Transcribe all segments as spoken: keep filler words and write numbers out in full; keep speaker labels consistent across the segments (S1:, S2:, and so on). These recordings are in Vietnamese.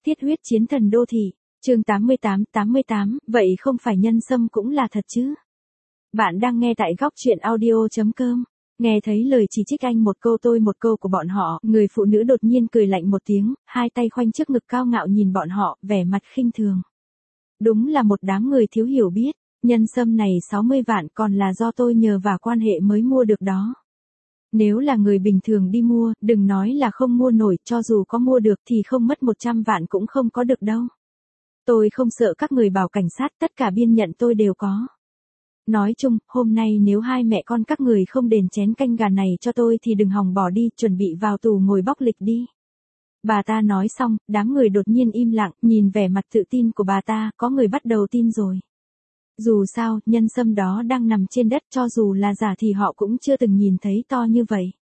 S1: Thiết huyết chiến thần đô thị, chương tám mươi tám tám mươi tám, vậy không phải nhân sâm cũng là thật chứ? Bạn đang nghe tại góc truyện audio chấm com. Nghe thấy lời chỉ trích anh một câu tôi một câu của bọn họ, người phụ nữ đột nhiên cười lạnh một tiếng, hai tay khoanh trước ngực cao ngạo nhìn bọn họ, vẻ mặt khinh thường. Đúng là một đám người thiếu hiểu biết, nhân sâm này sáu mươi vạn còn là do tôi nhờ vào quan hệ mới mua được đó. Nếu là người bình thường đi mua, đừng nói là không mua nổi, cho dù có mua được thì không mất một trăm vạn cũng không có được đâu. Tôi không sợ các người bảo cảnh sát, tất cả biên nhận tôi đều có. Nói chung, hôm nay nếu hai mẹ con các người không đền chén canh gà này cho tôi thì đừng hòng bỏ đi, chuẩn bị vào tù ngồi bóc lịch đi. Bà ta nói xong, đám người đột nhiên im lặng, nhìn vẻ mặt tự tin của bà ta, có người bắt đầu tin rồi. Dù sao, nhân sâm đó đang nằm trên đất, cho dù là giả thì họ cũng chưa từng nhìn thấy to như vậy.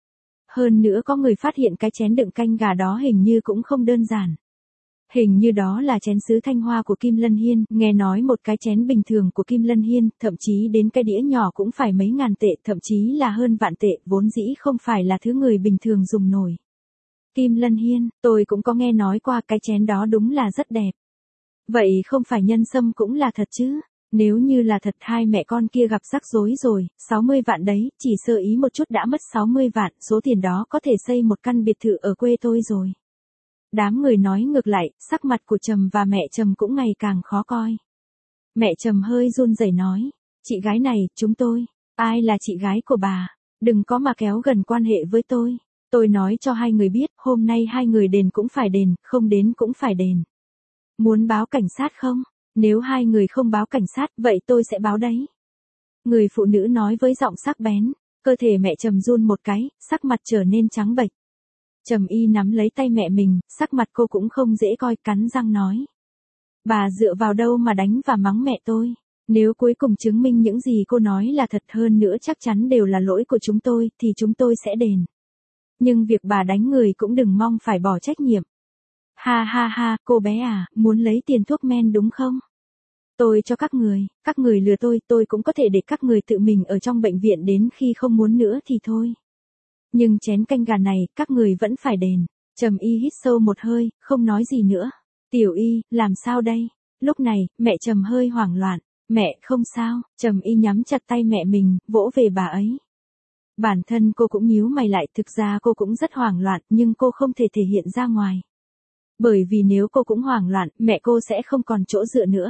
S1: Hơn nữa có người phát hiện cái chén đựng canh gà đó hình như cũng không đơn giản. Hình như đó là chén sứ Thanh Hoa của Kim Lân Hiên, nghe nói một cái chén bình thường của Kim Lân Hiên, thậm chí đến cái đĩa nhỏ cũng phải mấy ngàn tệ, thậm chí là hơn vạn tệ, vốn dĩ không phải là thứ người bình thường dùng nổi. Kim Lân Hiên, tôi cũng có nghe nói qua, cái chén đó đúng là rất đẹp. Vậy không phải nhân sâm cũng là thật chứ? Nếu như là thật, hai mẹ con kia gặp rắc rối rồi, sáu mươi vạn đấy, chỉ sơ ý một chút đã mất sáu mươi vạn, số tiền đó có thể xây một căn biệt thự ở quê tôi rồi. Đám người nói ngược lại, sắc mặt của Trầm và mẹ Trầm cũng ngày càng khó coi. Mẹ Trầm hơi run rẩy nói, chị gái này, chúng tôi, ai là chị gái của bà, đừng có mà kéo gần quan hệ với tôi. Tôi nói cho hai người biết, hôm nay hai người đền cũng phải đền, không đến cũng phải đền. Muốn báo cảnh sát không? Nếu hai người không báo cảnh sát, vậy tôi sẽ báo đấy. Người phụ nữ nói với giọng sắc bén, cơ thể mẹ Trầm run một cái, sắc mặt trở nên trắng bệch. Trầm Y nắm lấy tay mẹ mình, sắc mặt cô cũng không dễ coi, cắn răng nói. Bà dựa vào đâu mà đánh và mắng mẹ tôi? Nếu cuối cùng chứng minh những gì cô nói là thật, hơn nữa chắc chắn đều là lỗi của chúng tôi, thì chúng tôi sẽ đền. Nhưng việc bà đánh người cũng đừng mong phải bỏ trách nhiệm. Ha ha ha, cô bé à, muốn lấy tiền thuốc men đúng không? Tôi cho các người, các người lừa tôi, tôi cũng có thể để các người tự mình ở trong bệnh viện đến khi không muốn nữa thì thôi. Nhưng chén canh gà này, các người vẫn phải đền. Trầm Y hít sâu một hơi, không nói gì nữa. Tiểu Y, làm sao đây? Lúc này, mẹ Trầm hơi hoảng loạn. Mẹ, không sao. Trầm Y nhắm chặt tay mẹ mình, vỗ về bà ấy. Bản thân cô cũng nhíu mày lại, thực ra cô cũng rất hoảng loạn, nhưng cô không thể thể hiện ra ngoài. Bởi vì nếu cô cũng hoảng loạn, mẹ cô sẽ không còn chỗ dựa nữa.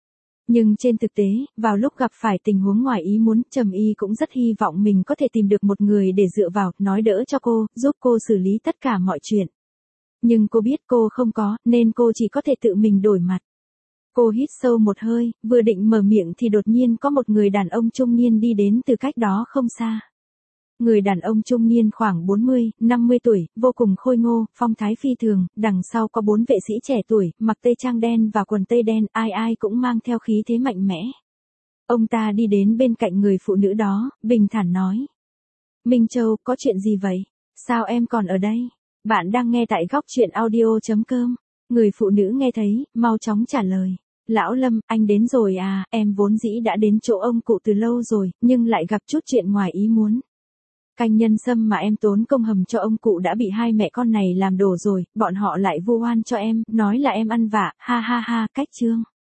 S1: Nhưng trên thực tế, vào lúc gặp phải tình huống ngoài ý muốn, Trầm Y cũng rất hy vọng mình có thể tìm được một người để dựa vào, nói đỡ cho cô, giúp cô xử lý tất cả mọi chuyện. Nhưng cô biết cô không có, nên cô chỉ có thể tự mình đổi mặt. Cô hít sâu một hơi, vừa định mở miệng thì đột nhiên có một người đàn ông trung niên đi đến từ cách đó không xa. Người đàn ông trung niên khoảng bốn mươi, năm mươi tuổi, vô cùng khôi ngô, phong thái phi thường, đằng sau có bốn vệ sĩ trẻ tuổi, mặc tây trang đen và quần tây đen, ai ai cũng mang theo khí thế mạnh mẽ. Ông ta đi đến bên cạnh người phụ nữ đó, bình thản nói. Minh Châu, có chuyện gì vậy? Sao em còn ở đây? Bạn đang nghe tại góc truyện audio chấm com. Người phụ nữ nghe thấy, mau chóng trả lời. Lão Lâm, anh đến rồi à, em vốn dĩ đã đến chỗ ông cụ từ lâu rồi, nhưng lại gặp chút chuyện ngoài ý muốn. Canh nhân sâm mà em tốn công hầm cho ông cụ đã bị hai mẹ con này làm đổ rồi, bọn họ lại vu oan cho em, nói là em ăn vạ, ha ha ha, cách trương.